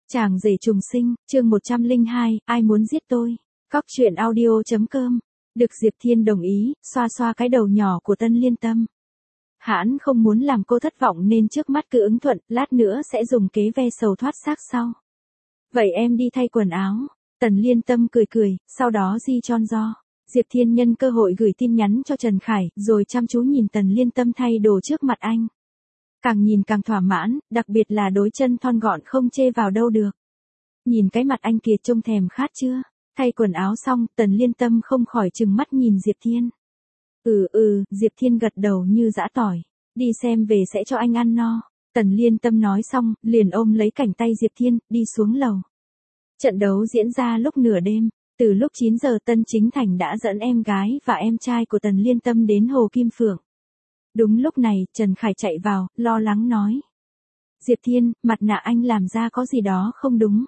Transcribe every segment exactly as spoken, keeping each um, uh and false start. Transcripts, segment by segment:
Chàng rể trùng sinh, chương một trăm lẻ hai, ai muốn giết tôi? Cóc truyện audio.com. Được Diệp Thiên đồng ý, xoa xoa cái đầu nhỏ của Tân Liên Tâm. Hãn không muốn làm cô thất vọng nên trước mắt cứ ứng thuận, lát nữa sẽ dùng kế ve sầu thoát xác sau. Vậy em đi thay quần áo. Tần Liên Tâm cười cười, sau đó di tròn do. Diệp Thiên nhân cơ hội gửi tin nhắn cho Trần Khải, rồi chăm chú nhìn Tần Liên Tâm thay đồ trước mặt anh. Càng nhìn càng thỏa mãn, đặc biệt là đôi chân thon gọn không chê vào đâu được. Nhìn cái mặt anh kia trông thèm khát chưa? Thay quần áo xong, Tần Liên Tâm không khỏi trừng mắt nhìn Diệp Thiên. Ừ ừ, Diệp Thiên gật đầu như giã tỏi. Đi xem về sẽ cho anh ăn no. Tần Liên Tâm nói xong, liền ôm lấy cánh tay Diệp Thiên, đi xuống lầu. Trận đấu diễn ra lúc nửa đêm. Từ lúc chín giờ Tân Chính Thành đã dẫn em gái và em trai của Tần Liên Tâm đến Hồ Kim Phượng. Đúng lúc này, Trần Khải chạy vào, lo lắng nói. Diệp Thiên, mặt nạ anh làm ra có gì đó không đúng.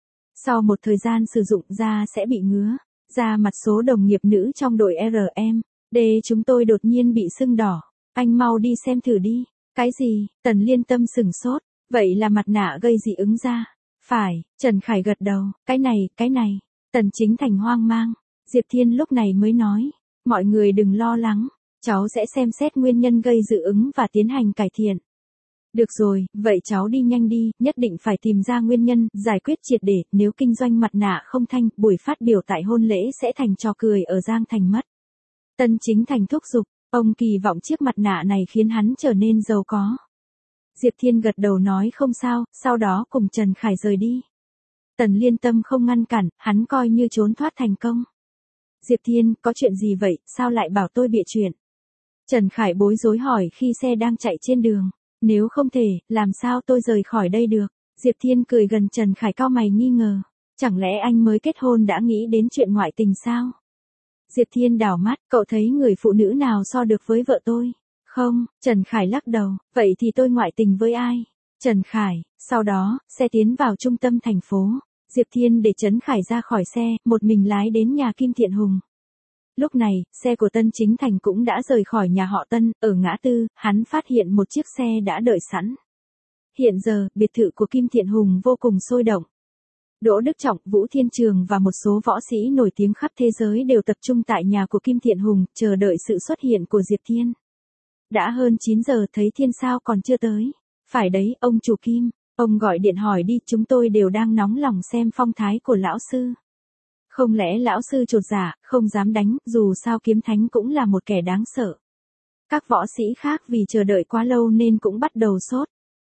Sau một thời gian sử dụng da sẽ bị ngứa. Da mặt số đồng nghiệp nữ trong đội R M D chúng tôi đột nhiên bị sưng đỏ. Anh mau đi xem thử đi. Cái gì? Tần Liên Tâm sửng sốt. Vậy là mặt nạ gây dị ứng da. Phải, Trần Khải gật đầu. Cái này, cái này. Tần Chính Thành hoang mang. Diệp Thiên lúc này mới nói. Mọi người đừng lo lắng. Cháu sẽ xem xét nguyên nhân gây dị ứng và tiến hành cải thiện. Được rồi, vậy cháu đi nhanh đi, nhất định phải tìm ra nguyên nhân, giải quyết triệt để, nếu kinh doanh mặt nạ không thanh, buổi phát biểu tại hôn lễ sẽ thành trò cười ở Giang Thành mất. Tân Chính Thành thúc giục, ông kỳ vọng chiếc mặt nạ này khiến hắn trở nên giàu có. Diệp Thiên gật đầu nói không sao, sau đó cùng Trần Khải rời đi. Tần Liên Tâm không ngăn cản, hắn coi như trốn thoát thành công. Diệp Thiên, có chuyện gì vậy, sao lại bảo tôi bịa chuyện? Trần Khải bối rối hỏi khi xe đang chạy trên đường. Nếu không thể, làm sao tôi rời khỏi đây được? Diệp Thiên cười gần Trần Khải cau mày nghi ngờ. Chẳng lẽ anh mới kết hôn đã nghĩ đến chuyện ngoại tình sao? Diệp Thiên đảo mắt, cậu thấy người phụ nữ nào so được với vợ tôi? Không, Trần Khải lắc đầu, vậy thì tôi ngoại tình với ai? Trần Khải, sau đó, xe tiến vào trung tâm thành phố. Diệp Thiên để Trấn Khải ra khỏi xe, một mình lái đến nhà Kim Thiện Hùng. Lúc này, xe của Tân Chính Thành cũng đã rời khỏi nhà họ Tân, ở ngã tư, hắn phát hiện một chiếc xe đã đợi sẵn. Hiện giờ, biệt thự của Kim Thiện Hùng vô cùng sôi động. Đỗ Đức Trọng, Vũ Thiên Trường và một số võ sĩ nổi tiếng khắp thế giới đều tập trung tại nhà của Kim Thiện Hùng, chờ đợi sự xuất hiện của Diệp Thiên. Đã hơn chín giờ thấy Thiên sao còn chưa tới. Phải đấy, ông chủ Kim, ông gọi điện hỏi đi, chúng tôi đều đang nóng lòng xem phong thái của lão sư. Không lẽ lão sư chột dạ, không dám đánh, dù sao Kiếm Thánh cũng là một kẻ đáng sợ. Các võ sĩ khác vì chờ đợi quá lâu nên cũng bắt đầu sốt.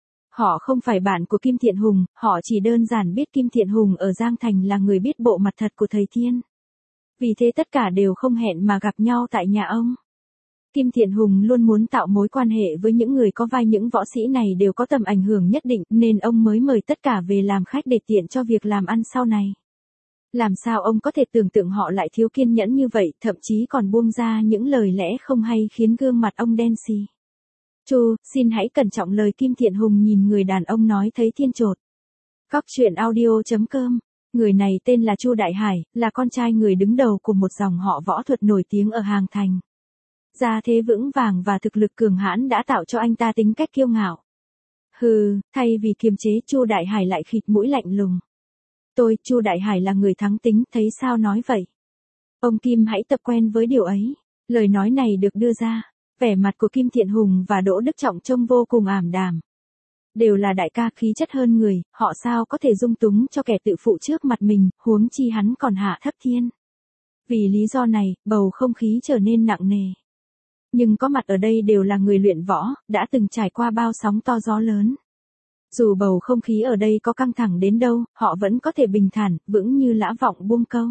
Họ không phải bạn của Kim Thiện Hùng, họ chỉ đơn giản biết Kim Thiện Hùng ở Giang Thành là người biết bộ mặt thật của thầy Thiên. Vì thế tất cả đều không hẹn mà gặp nhau tại nhà ông. Kim Thiện Hùng luôn muốn tạo mối quan hệ với những người có vai, những võ sĩ này đều có tầm ảnh hưởng nhất định nên ông mới mời tất cả về làm khách để tiện cho việc làm ăn sau này. Làm sao ông có thể tưởng tượng họ lại thiếu kiên nhẫn như vậy, thậm chí còn buông ra những lời lẽ không hay khiến gương mặt ông đen xì. Chu, xin hãy cẩn trọng lời Kim Thiện Hùng nhìn người đàn ông nói thấy Thiên chột. Cóc truyện audio.com. Người này tên là Chu Đại Hải, là con trai người đứng đầu của một dòng họ võ thuật nổi tiếng ở Hàng Thành. Gia thế vững vàng và thực lực cường hãn đã tạo cho anh ta tính cách kiêu ngạo. Hừ, thay vì kiềm chế, Chu Đại Hải lại khịt mũi lạnh lùng. Tôi, Chu Đại Hải là người thắng tính, thấy sao nói vậy? Ông Kim hãy tập quen với điều ấy. Lời nói này được đưa ra, vẻ mặt của Kim Thiện Hùng và Đỗ Đức Trọng trông vô cùng ảm đạm. Đều là đại ca khí chất hơn người, họ sao có thể dung túng cho kẻ tự phụ trước mặt mình, huống chi hắn còn hạ thấp Thiên. Vì lý do này, bầu không khí trở nên nặng nề. Nhưng có mặt ở đây đều là người luyện võ, đã từng trải qua bao sóng to gió lớn. Dù bầu không khí ở đây có căng thẳng đến đâu, họ vẫn có thể bình thản, vững như lã vọng buông câu.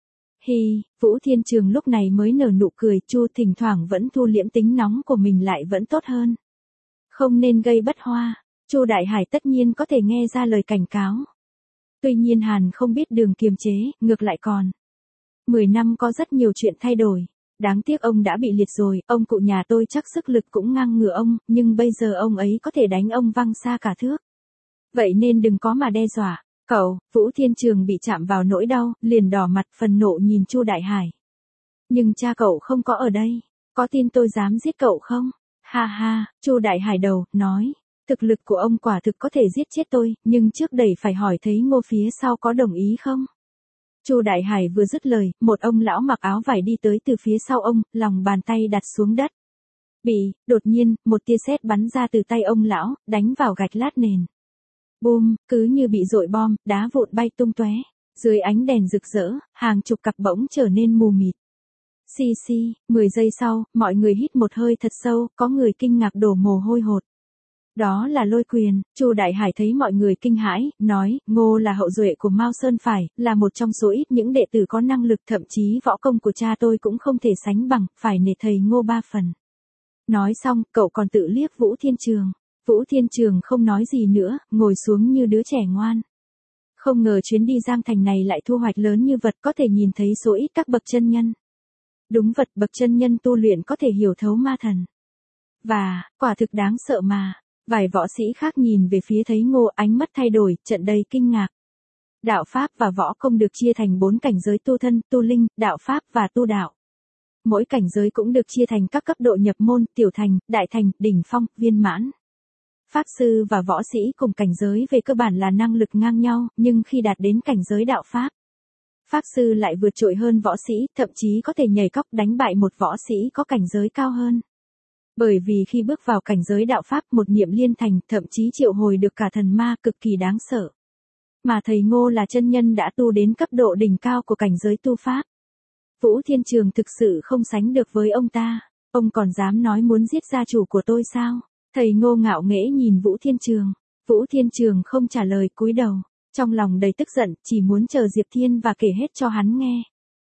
Hi, Vũ Thiên Trường lúc này mới nở nụ cười, Chu thỉnh thoảng vẫn thu liễm tính nóng của mình lại vẫn tốt hơn. Không nên gây bất hoa, Chu Đại Hải tất nhiên có thể nghe ra lời cảnh cáo. Tuy nhiên Hàn không biết đường kiềm chế, ngược lại còn. Mười năm có rất nhiều chuyện thay đổi. Đáng tiếc ông đã bị liệt rồi, ông cụ nhà tôi chắc sức lực cũng ngang ngửa ông, nhưng bây giờ ông ấy có thể đánh ông văng xa cả thước. Vậy nên đừng có mà đe dọa. Cậu, Vũ Thiên Trường bị chạm vào nỗi đau, liền đỏ mặt phần nộ nhìn Chu Đại Hải. Nhưng cha cậu không có ở đây, có tin tôi dám giết cậu không? Ha ha, Chu Đại Hải đầu, nói. Thực lực của ông quả thực có thể giết chết tôi, nhưng trước đẩy phải hỏi thấy Ngô phía sau có đồng ý không? Chu Đại Hải vừa dứt lời, một ông lão mặc áo vải đi tới từ phía sau ông, lòng bàn tay đặt xuống đất. Bị, đột nhiên, một tia sét bắn ra từ tay ông lão, đánh vào gạch lát nền. Bùm, cứ như bị dội bom, đá vụn bay tung tóe. Dưới ánh đèn rực rỡ, hàng chục cặp bỗng trở nên mù mịt. Xì xì, mười giây sau, mọi người hít một hơi thật sâu, có người kinh ngạc đổ mồ hôi hột. Đó là Lôi Quyền. Chu Đại Hải thấy mọi người kinh hãi, nói, Ngô là hậu duệ của Mao Sơn phải, là một trong số ít những đệ tử có năng lực, thậm chí võ công của cha tôi cũng không thể sánh bằng, phải nể thầy Ngô ba phần. Nói xong, cậu còn tự liếc Vũ Thiên Trường. Vũ Thiên Trường không nói gì nữa, ngồi xuống như đứa trẻ ngoan. Không ngờ chuyến đi Giang Thành này lại thu hoạch lớn như vật, có thể nhìn thấy số ít các bậc chân nhân. Đúng vật, bậc chân nhân tu luyện có thể hiểu thấu ma thần. Và, quả thực đáng sợ mà. Vài võ sĩ khác nhìn về phía thấy Ngô, ánh mắt thay đổi, trận đầy kinh ngạc. Đạo Pháp và võ công được chia thành bốn cảnh giới: tu thân, tu linh, đạo Pháp và tu đạo. Mỗi cảnh giới cũng được chia thành các cấp độ nhập môn: tiểu thành, đại thành, đỉnh phong, viên mãn. Pháp sư và võ sĩ cùng cảnh giới về cơ bản là năng lực ngang nhau, nhưng khi đạt đến cảnh giới đạo Pháp, Pháp sư lại vượt trội hơn võ sĩ, thậm chí có thể nhảy cóc đánh bại một võ sĩ có cảnh giới cao hơn. Bởi vì khi bước vào cảnh giới đạo Pháp, một niệm liên thành, thậm chí triệu hồi được cả thần ma, cực kỳ đáng sợ. Mà thầy Ngô là chân nhân đã tu đến cấp độ đỉnh cao của cảnh giới tu Pháp. Vũ Thiên Trường thực sự không sánh được với ông ta. Ông còn dám nói muốn giết gia chủ của tôi sao? Thầy Ngô ngạo nghễ nhìn Vũ Thiên Trường. Vũ Thiên Trường không trả lời, cúi đầu. Trong lòng đầy tức giận, chỉ muốn chờ Diệp Thiên và kể hết cho hắn nghe.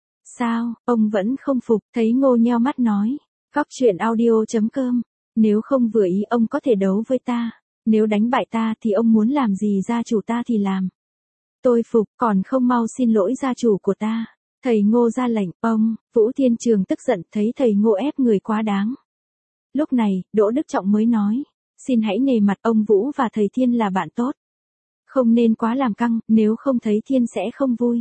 Sao, ông vẫn không phục? Thấy Ngô nheo mắt nói. Cóc truyện audio chấm com. Nếu không vừa ý ông có thể đấu với ta. Nếu đánh bại ta thì ông muốn làm gì gia chủ ta thì làm. Tôi phục, còn không mau xin lỗi gia chủ của ta. Thầy Ngô ra lệnh, ông. Vũ Thiên Trường tức giận, thấy thầy Ngô ép người quá đáng. Lúc này, Đỗ Đức Trọng mới nói. Xin hãy nể mặt ông Vũ và thầy Thiên là bạn tốt. Không nên quá làm căng, nếu không thấy Thiên sẽ không vui.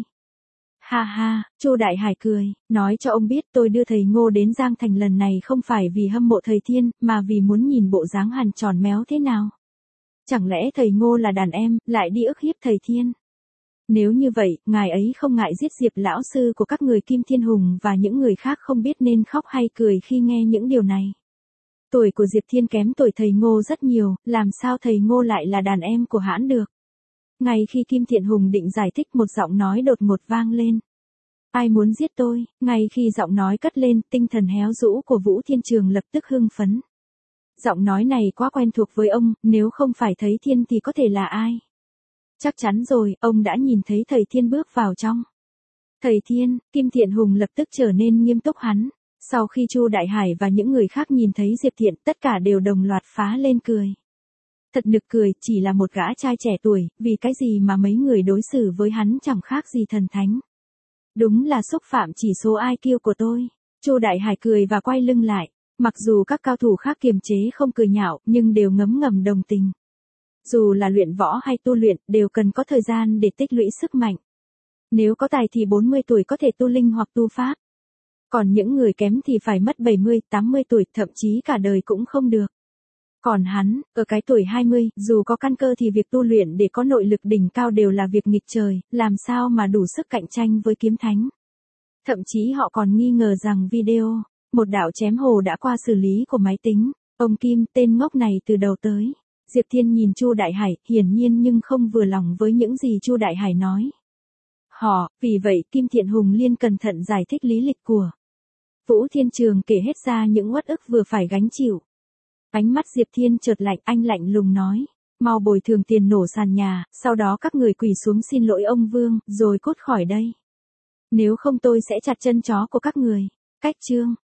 Ha ha, Chu Đại Hải cười, nói cho ông biết tôi đưa thầy Ngô đến Giang Thành lần này không phải vì hâm mộ thầy Thiên, mà vì muốn nhìn bộ dáng hằn tròn méo thế nào. Chẳng lẽ thầy Ngô là đàn em, lại đi ức hiếp thầy Thiên? Nếu như vậy, ngài ấy không ngại giết Diệp lão sư của các người Kim Thiên Hùng và những người khác, không biết nên khóc hay cười khi nghe những điều này. Tuổi của Diệp Thiên kém tuổi thầy Ngô rất nhiều, làm sao thầy Ngô lại là đàn em của hãn được? Ngay khi Kim Thiện Hùng định giải thích, một giọng nói đột ngột vang lên. Ai muốn giết tôi? Ngay khi giọng nói cất lên, tinh thần héo rũ của Vũ Thiên Trường lập tức hưng phấn. Giọng nói này quá quen thuộc với ông, nếu không phải thấy Thiên thì có thể là ai? Chắc chắn rồi, ông đã nhìn thấy thầy Thiên bước vào trong. Thầy Thiên, Kim Thiện Hùng lập tức trở nên nghiêm túc hắn. Sau khi Chu Đại Hải và những người khác nhìn thấy Diệp Thiện, tất cả đều đồng loạt phá lên cười. Thật nực cười, chỉ là một gã trai trẻ tuổi, vì cái gì mà mấy người đối xử với hắn chẳng khác gì thần thánh. Đúng là xúc phạm chỉ số i kiu của tôi. Chu Đại Hải cười và quay lưng lại. Mặc dù các cao thủ khác kiềm chế không cười nhạo, nhưng đều ngấm ngầm đồng tình. Dù là luyện võ hay tu luyện, đều cần có thời gian để tích lũy sức mạnh. Nếu có tài thì bốn mươi tuổi có thể tu linh hoặc tu pháp. Còn những người kém thì phải mất bảy mươi, tám mươi tuổi, thậm chí cả đời cũng không được. Còn hắn, ở cái tuổi hai mươi, dù có căn cơ thì việc tu luyện để có nội lực đỉnh cao đều là việc nghịch trời, làm sao mà đủ sức cạnh tranh với kiếm thánh. Thậm chí họ còn nghi ngờ rằng video, một đạo chém hồ đã qua xử lý của máy tính. Ông Kim, tên ngốc này từ đầu tới. Diệp Thiên nhìn Chu Đại Hải, hiển nhiên nhưng không vừa lòng với những gì Chu Đại Hải nói. Họ, vì vậy Kim Thiện Hùng liên cẩn thận giải thích lý lịch của Vũ Thiên Trường, kể hết ra những uất ức vừa phải gánh chịu. Ánh mắt Diệp Thiên chợt lạnh, anh lạnh lùng nói, mau bồi thường tiền nổ sàn nhà, sau đó các người quỳ xuống xin lỗi ông Vương, rồi cút khỏi đây. Nếu không tôi sẽ chặt chân chó của các người. Cách chương